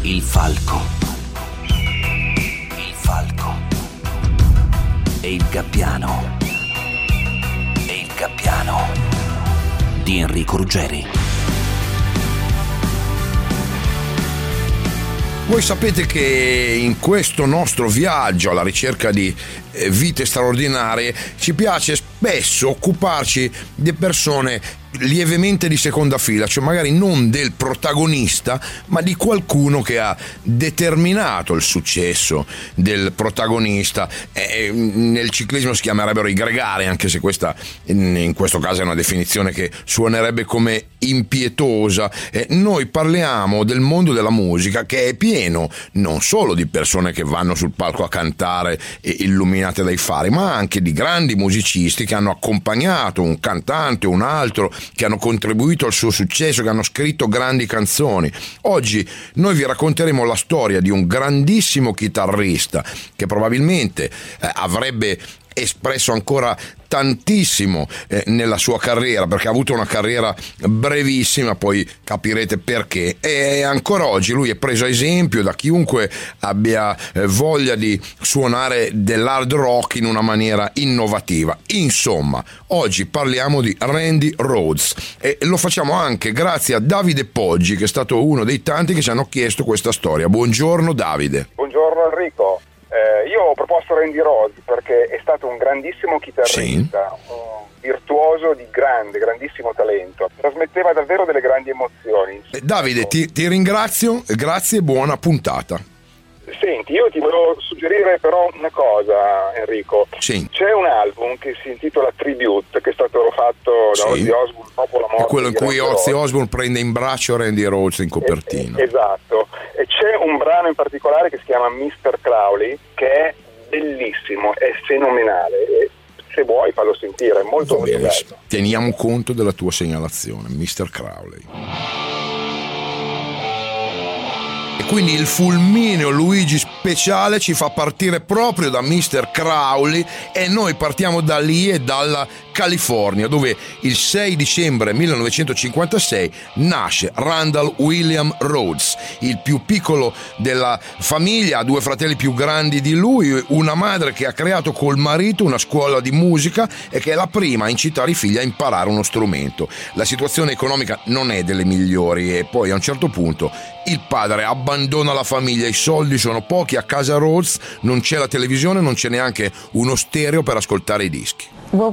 Il falco. Il falco. E il gabbiano. E il gabbiano di Enrico Ruggeri. Voi sapete che in questo nostro viaggio alla ricerca di vite straordinarie ci piace spesso occuparci di persone lievemente di seconda fila, cioè magari non del protagonista, ma di qualcuno che ha determinato il successo del protagonista. Nel ciclismo si chiamerebbero i gregari, anche se questa in questo caso è una definizione che suonerebbe come impietosa. Noi parliamo del mondo della musica, che è pieno non solo di persone che vanno sul palco a cantare illuminate dai fari, ma anche di grandi musicisti che hanno accompagnato un cantante o un altro, che hanno contribuito al suo successo, che hanno scritto grandi canzoni. Oggi noi vi racconteremo la storia di un grandissimo chitarrista che probabilmente avrebbe espresso ancora tantissimo nella sua carriera, perché ha avuto una carriera brevissima, poi capirete perché. E ancora oggi lui è preso a esempio da chiunque abbia voglia di suonare dell'hard rock in una maniera innovativa. Insomma, oggi parliamo di Randy Rhoads e lo facciamo anche grazie a Davide Poggi, che è stato uno dei tanti che ci hanno chiesto questa storia. Buongiorno Davide. Buongiorno Enrico. Io ho proposto Randy Rhoads perché è stato un grandissimo chitarrista, un virtuoso di grandissimo talento, trasmetteva davvero delle grandi emozioni. Davide, ti ringrazio, grazie e buona puntata. Senti, io ti volevo suggerire però una cosa, Enrico. Sì. C'è un album che si intitola Tribute, che è stato fatto da Ozzy Osbourne dopo la morte. È quello in cui Ozzy Osbourne prende in braccio Randy Rhoads in copertina. Esatto. E c'è un brano in particolare che si chiama Mr. Crowley, che è bellissimo, è fenomenale. E se vuoi fallo sentire, è molto bello. Teniamo conto della tua segnalazione, Mr. Crowley. E quindi il fulmineo Luigi speciale ci fa partire proprio da Mr. Crowley e noi partiamo da lì e dalla California, dove il 6 dicembre 1956 nasce Randall William Rhoads, il più piccolo della famiglia, ha due fratelli più grandi di lui, una madre che ha creato col marito una scuola di musica e che è la prima a incitare i figli a imparare uno strumento. La situazione economica non è delle migliori e poi a un certo punto il padre abbandona la famiglia, i soldi sono pochi, a casa Rhoads non c'è la televisione, non c'è neanche uno stereo per ascoltare i dischi.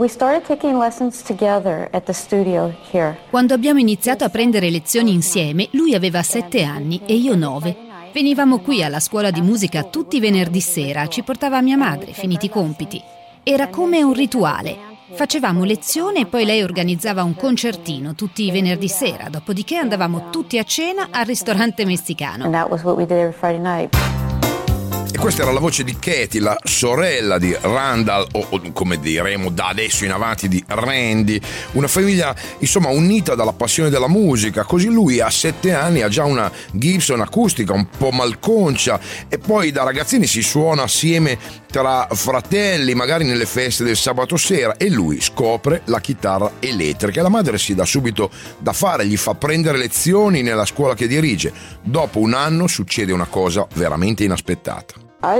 Quando abbiamo iniziato a prendere lezioni insieme, lui aveva 7 anni e io 9. Venivamo qui alla scuola di musica tutti i venerdì sera, ci portava mia madre, finiti i compiti. Era come un rituale. Facevamo lezione e poi lei organizzava un concertino tutti i venerdì sera, dopodiché andavamo tutti a cena al ristorante messicano. E questa era la voce di Katie, la sorella di Randall, o come diremo da adesso in avanti di Randy, una famiglia insomma unita dalla passione della musica. Così lui a 7 anni ha già una Gibson acustica un po' malconcia e poi da ragazzini si suona assieme tra fratelli, magari nelle feste del sabato sera, e lui scopre la chitarra elettrica e la madre si dà subito da fare, gli fa prendere lezioni nella scuola che dirige. Dopo un anno succede una cosa veramente inaspettata.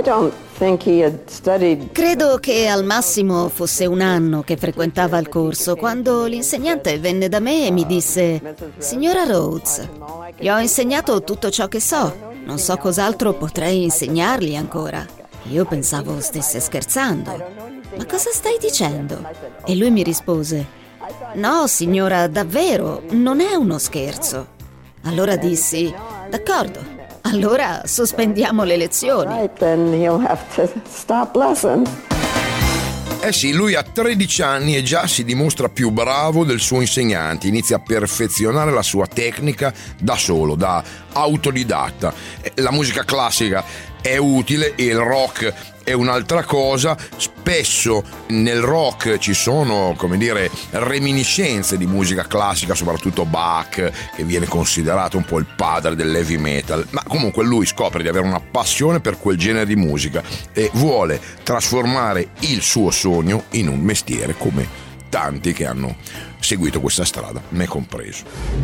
Credo che al massimo fosse un anno che frequentava il corso, quando l'insegnante venne da me e mi disse: «Signora Rhoads, gli ho insegnato tutto ciò che so, non so cos'altro potrei insegnargli ancora». Io pensavo stesse scherzando. «Ma cosa stai dicendo?» E lui mi rispose: «No, signora, davvero, non è uno scherzo». Allora dissi: «D'accordo. Allora sospendiamo le lezioni». Eh sì, lui ha 13 anni e già si dimostra più bravo del suo insegnante, inizia a perfezionare la sua tecnica da solo, da autodidatta. La musica classica è utile e il rock è un'altra cosa. Spesso nel rock ci sono, come dire, reminiscenze di musica classica, soprattutto Bach, che viene considerato un po' il padre dell'heavy metal, ma comunque lui scopre di avere una passione per quel genere di musica e vuole trasformare il suo sogno in un mestiere, come tanti che hanno seguito questa strada, me compreso.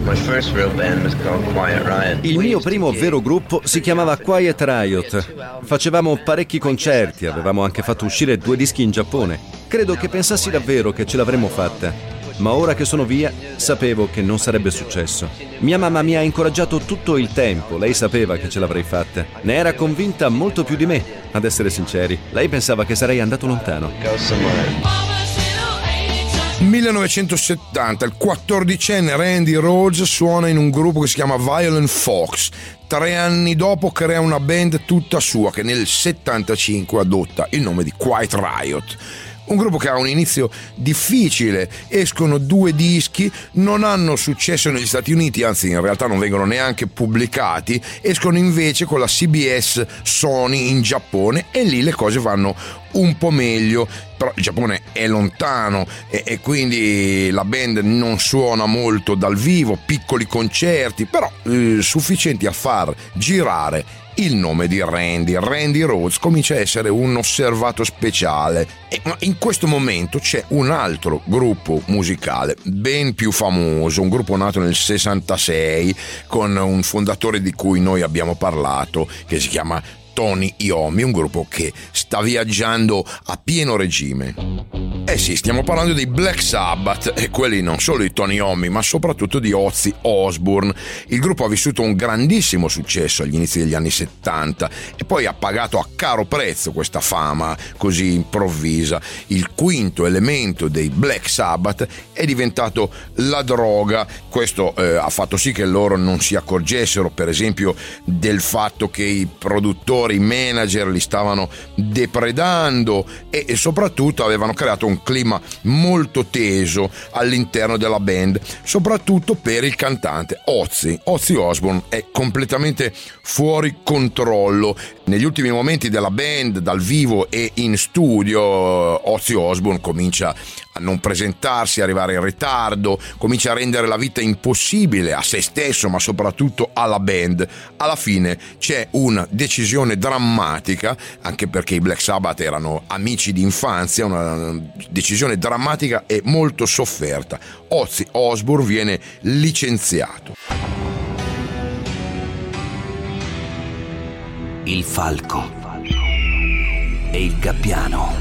Il mio primo vero gruppo si chiamava Quiet Riot. Facevamo parecchi concerti, avevamo anche fatto uscire 2 dischi in Giappone. Credo che pensassi davvero che ce l'avremmo fatta. Ma ora che sono via, sapevo che non sarebbe successo. Mia mamma mi ha incoraggiato tutto il tempo, lei sapeva che ce l'avrei fatta. Ne era convinta molto più di me, ad essere sinceri. Lei pensava che sarei andato lontano. 1970, il 14enne Randy Rhoads suona in un gruppo che si chiama Violent Fox. 3 anni dopo crea una band tutta sua che nel 75 adotta il nome di Quiet Riot. Un gruppo che ha un inizio difficile, escono 2 dischi, non hanno successo negli Stati Uniti, anzi in realtà non vengono neanche pubblicati, escono invece con la CBS Sony in Giappone e lì le cose vanno un po' meglio, però il Giappone è lontano e quindi la band non suona molto dal vivo, piccoli concerti, però sufficienti a far girare il nome di Randy Rhoads comincia a essere un osservato speciale. Ma in questo momento c'è un altro gruppo musicale ben più famoso, un gruppo nato nel 66 con un fondatore di cui noi abbiamo parlato, che si chiama Tony Iommi, un gruppo che sta viaggiando a pieno regime. Sì, stiamo parlando dei Black Sabbath, e quelli non solo di Tony Iommi ma soprattutto di Ozzy Osbourne. Il gruppo ha vissuto un grandissimo successo agli inizi degli anni 70 e poi ha pagato a caro prezzo questa fama così improvvisa. Il quinto elemento dei Black Sabbath è diventato la droga. Questo ha fatto sì che loro non si accorgessero, per esempio, del fatto che i produttori, i manager li stavano depredando e soprattutto avevano creato un clima molto teso all'interno della band, soprattutto per il cantante Ozzy Osbourne. È completamente fuori controllo. Negli ultimi momenti della band, dal vivo e in studio, Ozzy Osbourne comincia a non presentarsi, arrivare in ritardo, comincia a rendere la vita impossibile a se stesso ma soprattutto alla band. Alla fine c'è una decisione drammatica, anche perché i Black Sabbath erano amici di infanzia, una decisione drammatica e molto sofferta. Ozzy Osbourne viene licenziato. Il falco e il gabbiano.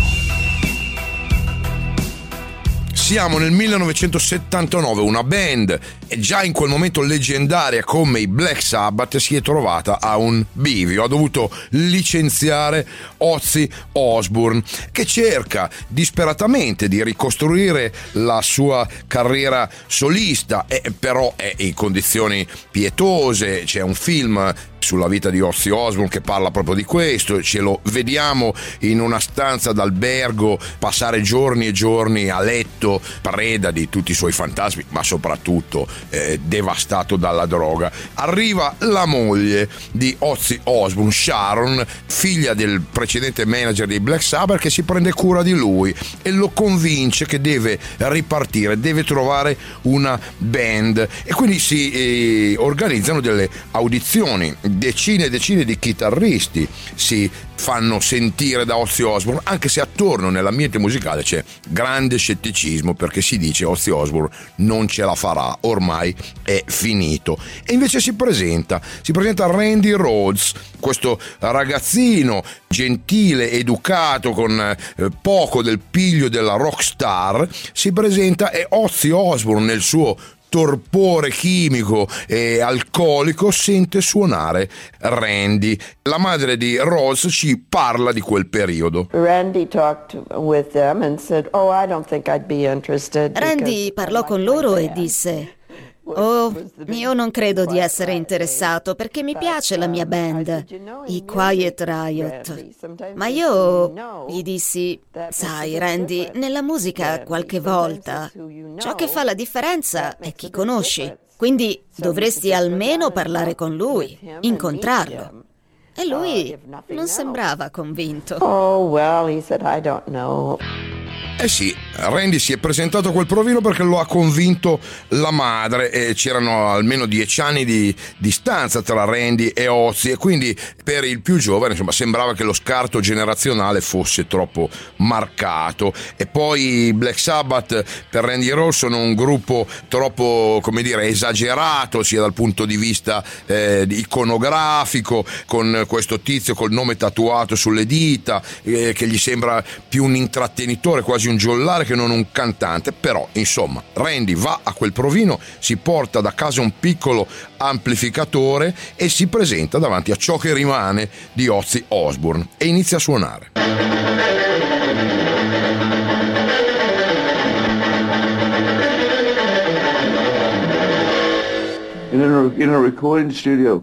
Siamo nel 1979, una band già in quel momento leggendaria come i Black Sabbath si è trovata a un bivio, ha dovuto licenziare Ozzy Osbourne, che cerca disperatamente di ricostruire la sua carriera solista, però è in condizioni pietose. C'è un film sulla vita di Ozzy Osbourne che parla proprio di questo, ce lo vediamo in una stanza d'albergo passare giorni e giorni a letto, preda di tutti i suoi fantasmi, ma soprattutto devastato dalla droga. Arriva la moglie di Ozzy Osbourne, Sharon, figlia del precedente manager dei Black Sabbath, che si prende cura di lui e lo convince che deve ripartire, deve trovare una band, e quindi si organizzano delle audizioni. Decine e decine di chitarristi si fanno sentire da Ozzy Osbourne, anche se attorno nell'ambiente musicale c'è grande scetticismo, perché si dice Ozzy Osbourne non ce la farà, ormai è finito. E invece si presenta Randy Rhoads, questo ragazzino gentile, educato, con poco del piglio della rock star, si presenta e Ozzy Osbourne nel suo torpore chimico e alcolico sente suonare Randy. La madre di Rhoads ci parla di quel periodo. Randy parlò con loro e disse: "Oh, io non credo di essere interessato perché mi piace la mia band, i Quiet Riot." Ma io gli dissi: "Sai, Randy, nella musica qualche volta ciò che fa la differenza è chi conosci, quindi dovresti almeno parlare con lui, incontrarlo." E lui non sembrava convinto. "Oh, well," he said, "I don't know." Eh sì, Randy si è presentato a quel provino perché lo ha convinto la madre e c'erano almeno 10 anni di distanza tra Randy e Ozzy, e quindi per il più giovane insomma sembrava che lo scarto generazionale fosse troppo marcato. E poi Black Sabbath per Randy Rhoads sono un gruppo troppo, come dire, esagerato sia dal punto di vista iconografico, con questo tizio col nome tatuato sulle dita che gli sembra più un intrattenitore, quasi un giоllare che non un cantante. Però insomma Randy va a quel provino, si porta da casa un piccolo amplificatore e si presenta davanti a ciò che rimane di Ozzy Osbourne e inizia a suonare. In a recording studio,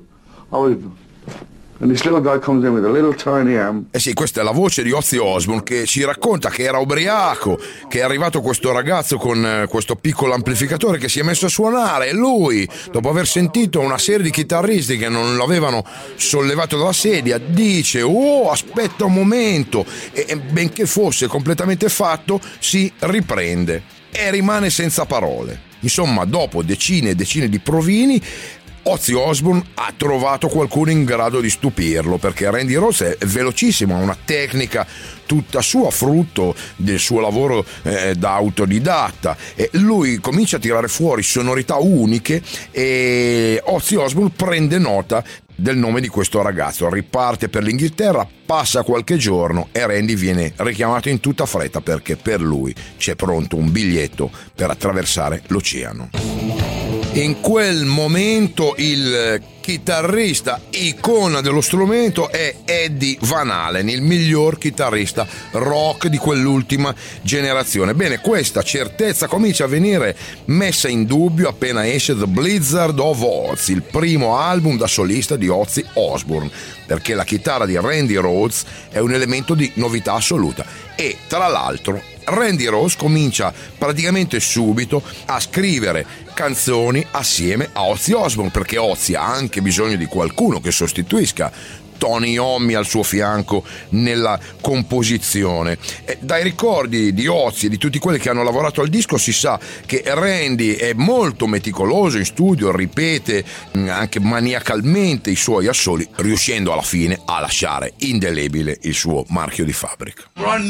and this little guy comes in with a little tiny arm. Eh sì, questa è la voce di Ozzy Osbourne che ci racconta che era ubriaco, che è arrivato questo ragazzo con questo piccolo amplificatore che si è messo a suonare, e lui, dopo aver sentito una serie di chitarristi che non l'avevano sollevato dalla sedia, dice: oh, aspetta un momento, e benché fosse completamente fatto si riprende e rimane senza parole. Insomma, dopo decine e decine di provini, Ozzy Osbourne ha trovato qualcuno in grado di stupirlo, perché Randy Rhoads è velocissimo, ha una tecnica tutta sua, frutto del suo lavoro da autodidatta, e lui comincia a tirare fuori sonorità uniche e Ozzy Osbourne prende nota del nome di questo ragazzo, riparte per l'Inghilterra, passa qualche giorno e Randy viene richiamato in tutta fretta perché per lui c'è pronto un biglietto per attraversare l'oceano. In quel momento il chitarrista icona dello strumento è Eddie Van Halen, il miglior chitarrista rock di quell'ultima generazione. Bene, questa certezza comincia a venire messa in dubbio appena esce The Blizzard of Ozzy, il primo album da solista di Ozzy Osbourne, perché la chitarra di Randy Rhoads è un elemento di novità assoluta. E tra l'altro Randy Rhoads comincia praticamente subito a scrivere canzoni assieme a Ozzy Osbourne, perché Ozzy ha anche bisogno di qualcuno che sostituisca Tony Iommi al suo fianco nella composizione. Dai ricordi di Ozzy e di tutti quelli che hanno lavorato al disco si sa che Randy è molto meticoloso in studio, ripete anche maniacalmente i suoi assoli, riuscendo alla fine a lasciare indelebile il suo marchio di fabbrica.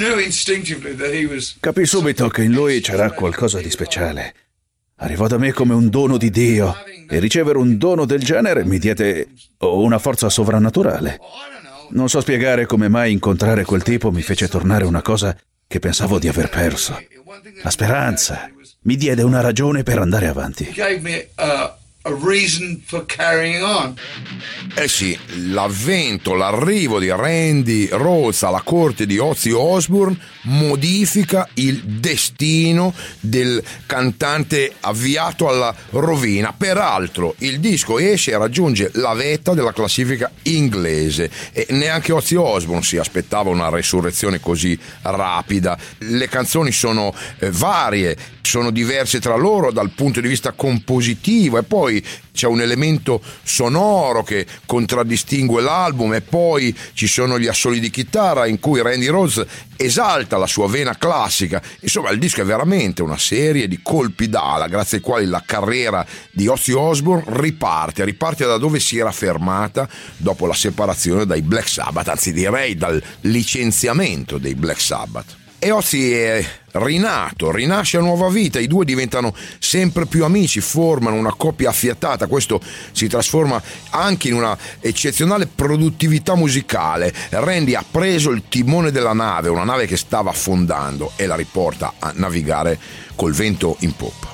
Capì subito che in lui c'era qualcosa di speciale. Arrivò da me come un dono di Dio, e ricevere un dono del genere mi diede una forza sovrannaturale. Non so spiegare come mai incontrare quel tipo mi fece tornare una cosa che pensavo di aver perso. La speranza. Mi diede una ragione per andare avanti. Eh sì, l'avvento, l'arrivo di Randy Rhoads alla corte di Ozzy Osbourne modifica il destino del cantante avviato alla rovina. Peraltro il disco esce e raggiunge la vetta della classifica inglese e neanche Ozzy Osbourne si aspettava una resurrezione così rapida. Le canzoni sono varie, sono diverse tra loro dal punto di vista compositivo, e poi c'è un elemento sonoro che contraddistingue l'album, e poi ci sono gli assoli di chitarra in cui Randy Rhoads esalta la sua vena classica. Insomma, il disco è veramente una serie di colpi d'ala grazie ai quali la carriera di Ozzy Osbourne riparte da dove si era fermata dopo la separazione dai Black Sabbath, anzi direi dal licenziamento dei Black Sabbath. E Ozzy è rinasce a nuova vita, i due diventano sempre più amici, formano una coppia affiatata. Questo si trasforma anche in una eccezionale produttività musicale. Randy ha preso il timone della nave, una nave che stava affondando, e la riporta a navigare col vento in poppa.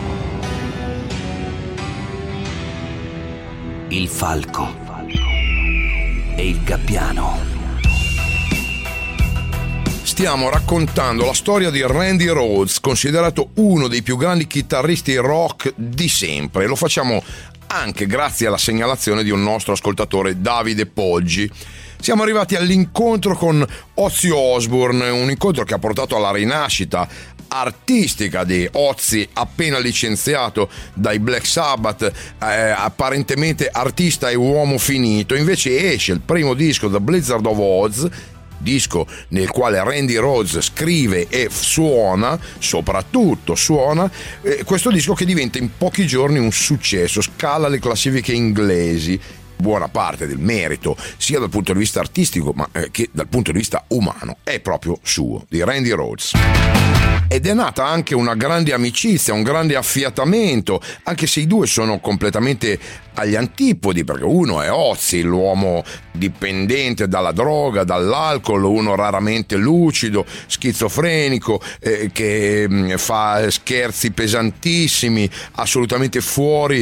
Il falco e il gabbiano. Stiamo raccontando la storia di Randy Rhoads, considerato uno dei più grandi chitarristi rock di sempre. Lo facciamo anche grazie alla segnalazione di un nostro ascoltatore, Davide Poggi. Siamo arrivati all'incontro con Ozzy Osbourne, un incontro che ha portato alla rinascita artistica di Ozzy, appena licenziato dai Black Sabbath, apparentemente artista e uomo finito. Invece esce il primo disco, The Blizzard of Ozz, disco nel quale Randy Rhoads scrive e suona, soprattutto suona, questo disco che diventa in pochi giorni un successo, scala le classifiche inglesi. Buona parte del merito, sia dal punto di vista artistico ma che dal punto di vista umano, è proprio suo, di Randy Rhoads. Ed è nata anche una grande amicizia, un grande affiatamento, anche se i due sono completamente agli antipodi, perché uno è Ozzy, l'uomo dipendente dalla droga, dall'alcol, uno raramente lucido, schizofrenico, che fa scherzi pesantissimi, assolutamente fuori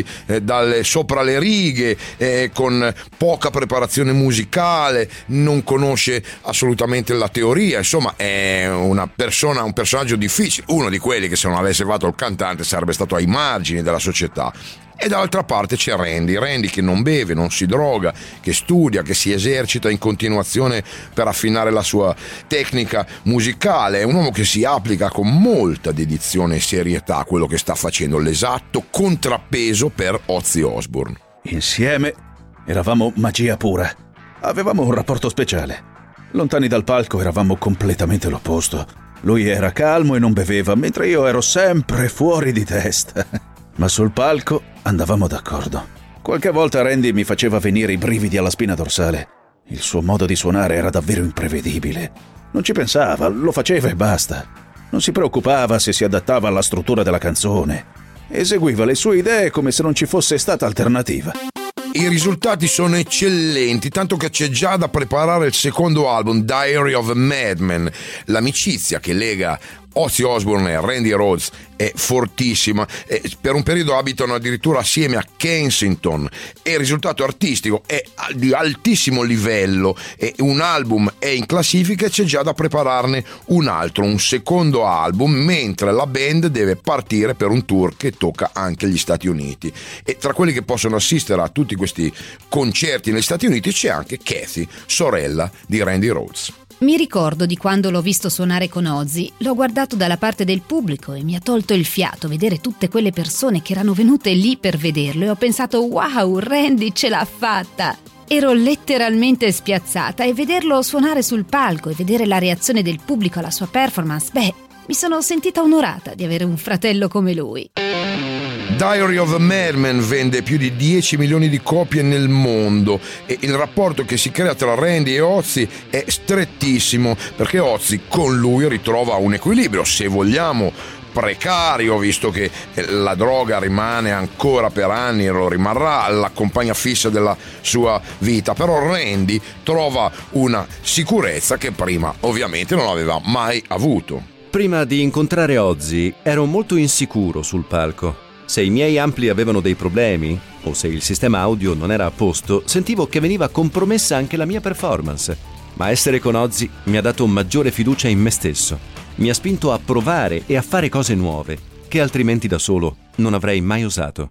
sopra le righe, con poca preparazione musicale, non conosce assolutamente la teoria, insomma è un personaggio difficile, uno di quelli che se non avesse fatto il cantante sarebbe stato ai margini della società. E dall'altra parte c'è Randy che non beve, non si droga, che studia, che si esercita in continuazione per affinare la sua tecnica musicale. È un uomo che si applica con molta dedizione e serietà a quello che sta facendo, l'esatto contrappeso per Ozzy Osbourne. Insieme eravamo magia pura, avevamo un rapporto speciale. Lontani dal palco eravamo completamente l'opposto. Lui era calmo e non beveva, mentre io ero sempre fuori di testa. Ma sul palco andavamo d'accordo. Qualche volta Randy mi faceva venire i brividi alla spina dorsale. Il suo modo di suonare era davvero imprevedibile. Non ci pensava, lo faceva e basta. Non si preoccupava se si adattava alla struttura della canzone. Eseguiva le sue idee come se non ci fosse stata alternativa. I risultati sono eccellenti, tanto che c'è già da preparare il secondo album, Diary of a Madman. L'amicizia che lega Ozzy Osbourne e Randy Rhoads è fortissima, per un periodo abitano addirittura assieme a Kensington e il risultato artistico è di altissimo livello, e un album è in classifica e c'è già da prepararne un altro, un secondo album, mentre la band deve partire per un tour che tocca anche gli Stati Uniti. E tra quelli che possono assistere a tutti questi concerti negli Stati Uniti c'è anche Kathy, sorella di Randy Rhoads. Mi ricordo di quando l'ho visto suonare con Ozzy, l'ho guardato dalla parte del pubblico e mi ha tolto il fiato vedere tutte quelle persone che erano venute lì per vederlo, e ho pensato wow, Randy ce l'ha fatta! Ero letteralmente spiazzata, e vederlo suonare sul palco e vedere la reazione del pubblico alla sua performance, mi sono sentita onorata di avere un fratello come lui. Diary of a Madman vende più di 10 milioni di copie nel mondo, e il rapporto che si crea tra Randy e Ozzy è strettissimo, perché Ozzy con lui ritrova un equilibrio, se vogliamo precario, visto che la droga rimane ancora per anni e lo rimarrà la compagna fissa della sua vita, però Randy trova una sicurezza che prima ovviamente non aveva mai avuto. Prima di incontrare Ozzy ero molto insicuro sul palco. Se i miei ampli avevano dei problemi, o se il sistema audio non era a posto, sentivo che veniva compromessa anche la mia performance. Ma essere con Ozzy mi ha dato maggiore fiducia in me stesso. Mi ha spinto a provare e a fare cose nuove, che altrimenti da solo non avrei mai osato.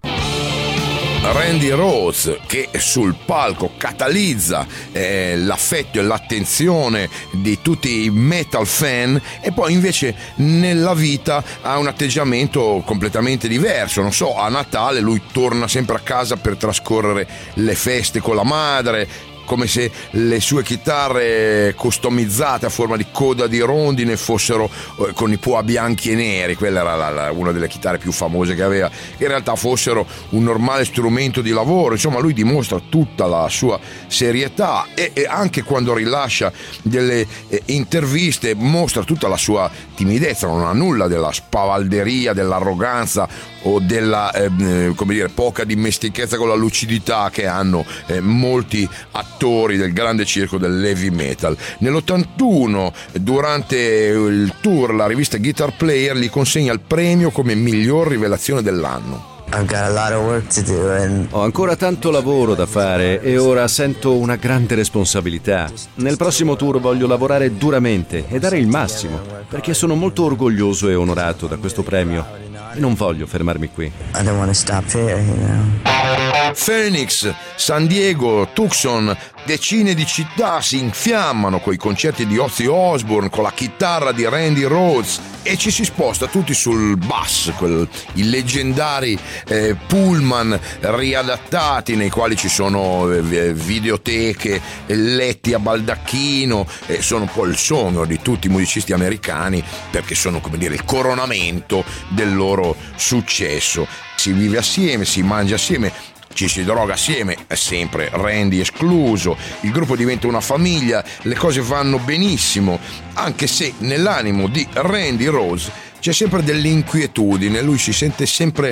Randy Rhoads, che sul palco catalizza l'affetto e l'attenzione di tutti i metal fan, e poi invece nella vita ha un atteggiamento completamente diverso. Non so, a Natale lui torna sempre a casa per trascorrere le feste con la madre, come se le sue chitarre customizzate a forma di coda di rondine fossero con i pua bianchi e neri, quella era una delle chitarre più famose che aveva, in realtà fossero un normale strumento di lavoro. Insomma, lui dimostra tutta la sua serietà, e anche quando rilascia delle interviste mostra tutta la sua timidezza, non ha nulla della spavalderia, dell'arroganza o della poca dimestichezza con la lucidità che hanno molti attori del grande circo dell'heavy metal. Nell'81, durante il tour, la rivista Guitar Player gli consegna il premio come miglior rivelazione dell'anno. Ho ancora tanto lavoro da fare e ora sento una grande responsabilità. Nel prossimo tour voglio lavorare duramente e dare il massimo, perché sono molto orgoglioso e onorato da questo premio e non voglio fermarmi qui. I don't want to stop here, you know. Phoenix, San Diego, Tucson, decine di città si infiammano coi concerti di Ozzy Osbourne, con la chitarra di Randy Rhoads, e ci si sposta tutti sul bus, i leggendari pullman riadattati nei quali ci sono videoteche, letti a baldacchino, sono un po' il sogno di tutti i musicisti americani, perché sono, come dire, il coronamento del loro successo. Si vive assieme, si mangia assieme, ci si droga assieme, sempre Randy escluso, il gruppo diventa una famiglia, le cose vanno benissimo, anche se nell'animo di Randy Rhoads c'è sempre dell'inquietudine, lui si sente sempre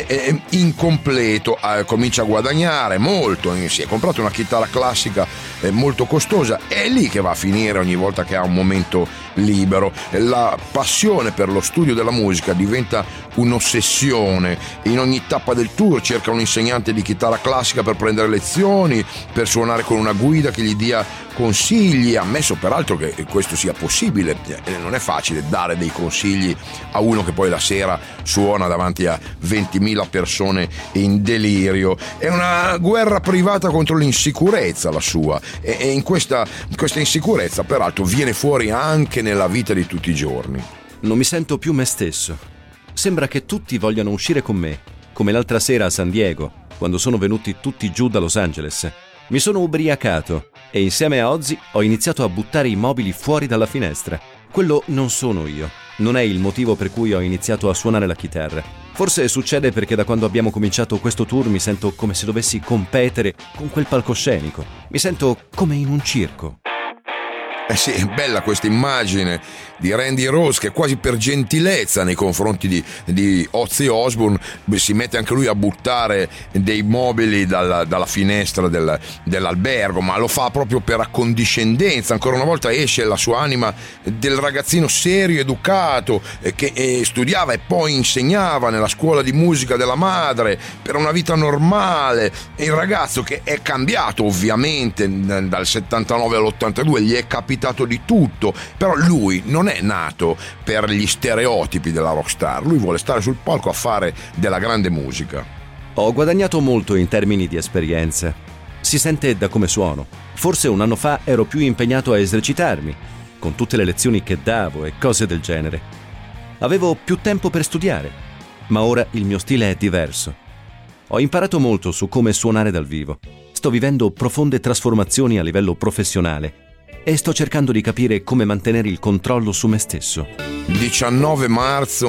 incompleto, comincia a guadagnare molto, si è comprato una chitarra classica molto costosa, è lì che va a finire ogni volta che ha un momento libero. La passione per lo studio della musica diventa un'ossessione, in ogni tappa del tour cerca un insegnante di chitarra classica per prendere lezioni, per suonare con una guida che gli dia consigli, ammesso peraltro che questo sia possibile, non è facile dare dei consigli a uno che poi la sera suona davanti a 20.000 persone in delirio. È una guerra privata contro l'insicurezza la sua, e in questa insicurezza peraltro viene fuori anche nella vita di tutti i giorni. Non mi sento più me stesso. Sembra che tutti vogliano uscire con me, come l'altra sera a San Diego, quando sono venuti tutti giù da Los Angeles. Mi sono ubriacato e insieme a Ozzy ho iniziato a buttare i mobili fuori dalla finestra. Quello non sono io. Non è il motivo per cui ho iniziato a suonare la chitarra. Forse succede perché da quando abbiamo cominciato questo tour mi sento come se dovessi competere con quel palcoscenico. Mi sento come in un circo. Sì, è bella questa immagine di Randy Rhoads che quasi per gentilezza nei confronti di Ozzy Osbourne si mette anche lui a buttare dei mobili dalla finestra dell'albergo, ma lo fa proprio per accondiscendenza. Ancora una volta esce la sua anima del ragazzino serio, educato, che studiava e poi insegnava nella scuola di musica della madre per una vita normale, e il ragazzo che è cambiato ovviamente dal 79 all'82, gli è capitato di tutto, però lui non è nato per gli stereotipi della rockstar, lui vuole stare sul palco a fare della grande musica. Ho guadagnato molto in termini di esperienza. Si sente da come suono. Forse un anno fa ero più impegnato a esercitarmi, con tutte le lezioni che davo e cose del genere. Avevo più tempo per studiare, ma ora il mio stile è diverso. Ho imparato molto su come suonare dal vivo. Sto vivendo profonde trasformazioni a livello professionale e sto cercando di capire come mantenere il controllo su me stesso. 19 marzo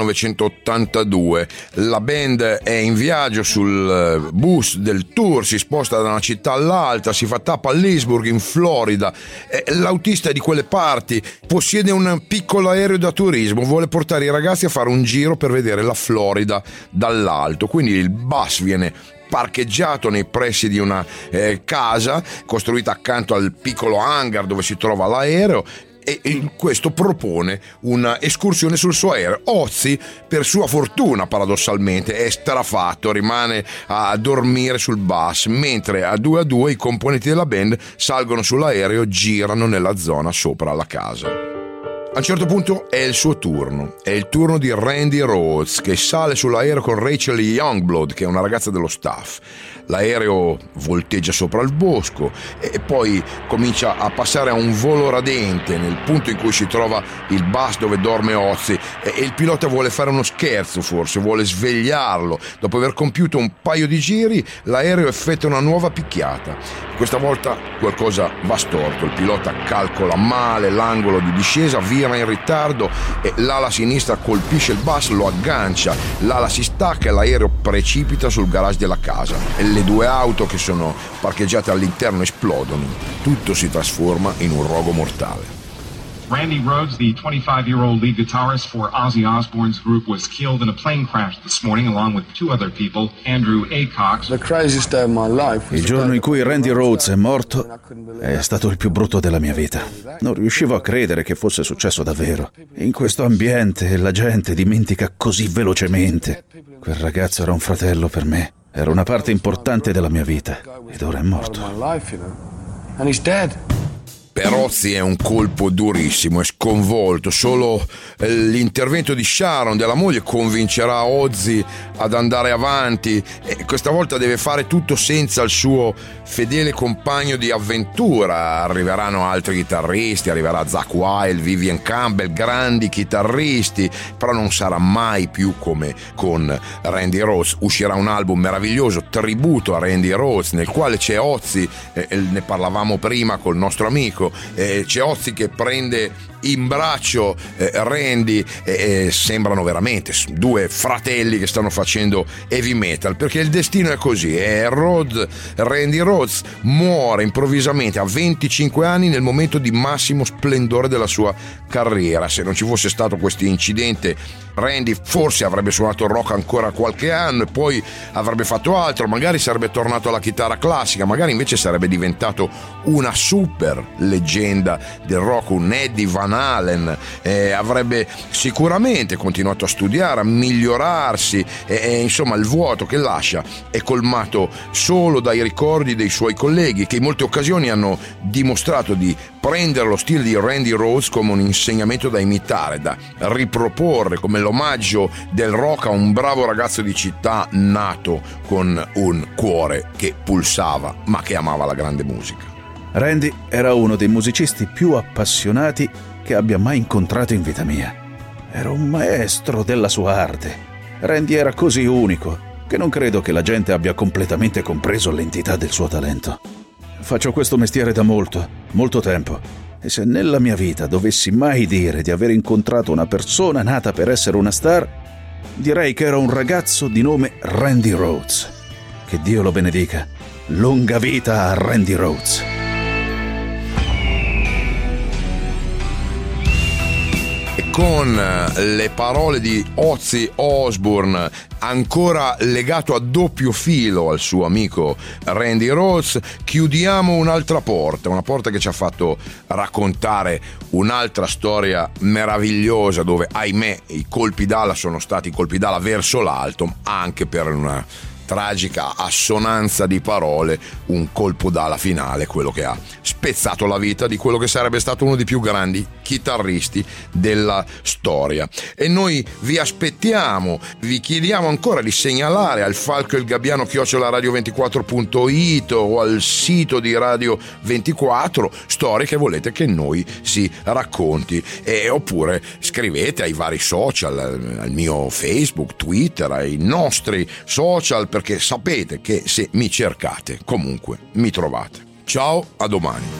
1982, la band è in viaggio sul bus del tour, si sposta da una città all'altra, si fa tappa a Leesburg in Florida. L'autista è di quelle parti, possiede un piccolo aereo da turismo, vuole portare i ragazzi a fare un giro per vedere la Florida dall'alto, quindi il bus viene parcheggiato nei pressi di una casa costruita accanto al piccolo hangar dove si trova l'aereo, e questo propone una escursione sul suo aereo. Ozzy, per sua fortuna paradossalmente, è strafatto, rimane a dormire sul bus, mentre a due i componenti della band salgono sull'aereo, girano nella zona sopra la casa. A un certo punto è il suo turno, è il turno di Randy Rhoads, che sale sull'aereo con Rachel Youngblood, che è una ragazza dello staff. L'aereo volteggia sopra il bosco e poi comincia a passare a un volo radente nel punto in cui si trova il bus dove dorme Ozzy, e il pilota vuole fare uno scherzo, forse vuole svegliarlo. Dopo aver compiuto un paio di giri, l'aereo effettua una nuova picchiata. Questa volta qualcosa va storto, il pilota calcola male l'angolo di discesa, vira in ritardo e l'ala sinistra colpisce il bus, lo aggancia, l'ala si stacca e l'aereo precipita sul garage della casa e le due auto che sono parcheggiate all'interno esplodono. Tutto si trasforma in un rogo mortale. Randy Rhoads, the 25-year-old lead guitarist for Ozzy Osbourne's group, was killed in a plane crash this morning along with two other people, Andrew Aycox. The craziest day of my life. Il giorno in cui Randy Rhoads è morto è stato il più brutto della mia vita. Non riuscivo a credere che fosse successo davvero. In questo ambiente la gente dimentica così velocemente. Quel ragazzo era un fratello per me. Era una parte importante della mia vita ed ora è morto. Per Ozzy è un colpo durissimo, è sconvolto. Solo l'intervento di Sharon, della moglie, convincerà Ozzy ad andare avanti, e questa volta deve fare tutto senza il suo fedele compagno di avventura. Arriveranno altri chitarristi, arriverà Zakk Wylde, Vivian Campbell, grandi chitarristi, però non sarà mai più come con Randy Rhoads. Uscirà un album meraviglioso, tributo a Randy Rhoads, nel quale c'è Ozzy, ne parlavamo prima col nostro amico, c'è Ozzy che prende in braccio Randy, sembrano veramente due fratelli che stanno facendo heavy metal, perché il destino è così. Randy Rhoads muore improvvisamente a 25 anni nel momento di massimo splendore della sua carriera. Se non ci fosse stato questo incidente, Randy forse avrebbe suonato il rock ancora qualche anno e poi avrebbe fatto altro, magari sarebbe tornato alla chitarra classica, magari invece sarebbe diventato una super leggenda del rock, un Eddie Van Halen, avrebbe sicuramente continuato a studiare, a migliorarsi, insomma il vuoto che lascia è colmato solo dai ricordi dei suoi colleghi, che in molte occasioni hanno dimostrato di prendere lo stile di Randy Rhoads come un insegnamento da imitare, da riproporre come l'omaggio del rock a un bravo ragazzo di città nato con un cuore che pulsava ma che amava la grande musica. Randy era uno dei musicisti più appassionati che abbia mai incontrato in vita mia. Era un maestro della sua arte. Randy era così unico che non credo che la gente abbia completamente compreso l'entità del suo talento. Faccio questo mestiere da molto tempo, e se nella mia vita dovessi mai dire di aver incontrato una persona nata per essere una star, direi che era un ragazzo di nome Randy Rhoads. Che Dio lo benedica. Lunga vita a Randy Rhoads. Con le parole di Ozzy Osbourne, ancora legato a doppio filo al suo amico Randy Rhoads, chiudiamo un'altra porta, una porta che ci ha fatto raccontare un'altra storia meravigliosa, dove ahimè i colpi d'ala sono stati colpi d'ala verso l'alto, anche per una tragica assonanza di parole, un colpo d'ala finale, quello che ha spezzato la vita di quello che sarebbe stato uno dei più grandi chitarristi della storia. E noi vi aspettiamo, vi chiediamo ancora di segnalare al Falco e il Gabbiano @radio24.it o al sito di Radio 24 storie che volete che noi si racconti, oppure scrivete ai vari social, al mio Facebook, Twitter, ai nostri social, perché sapete che se mi cercate comunque mi trovate. Ciao, a domani.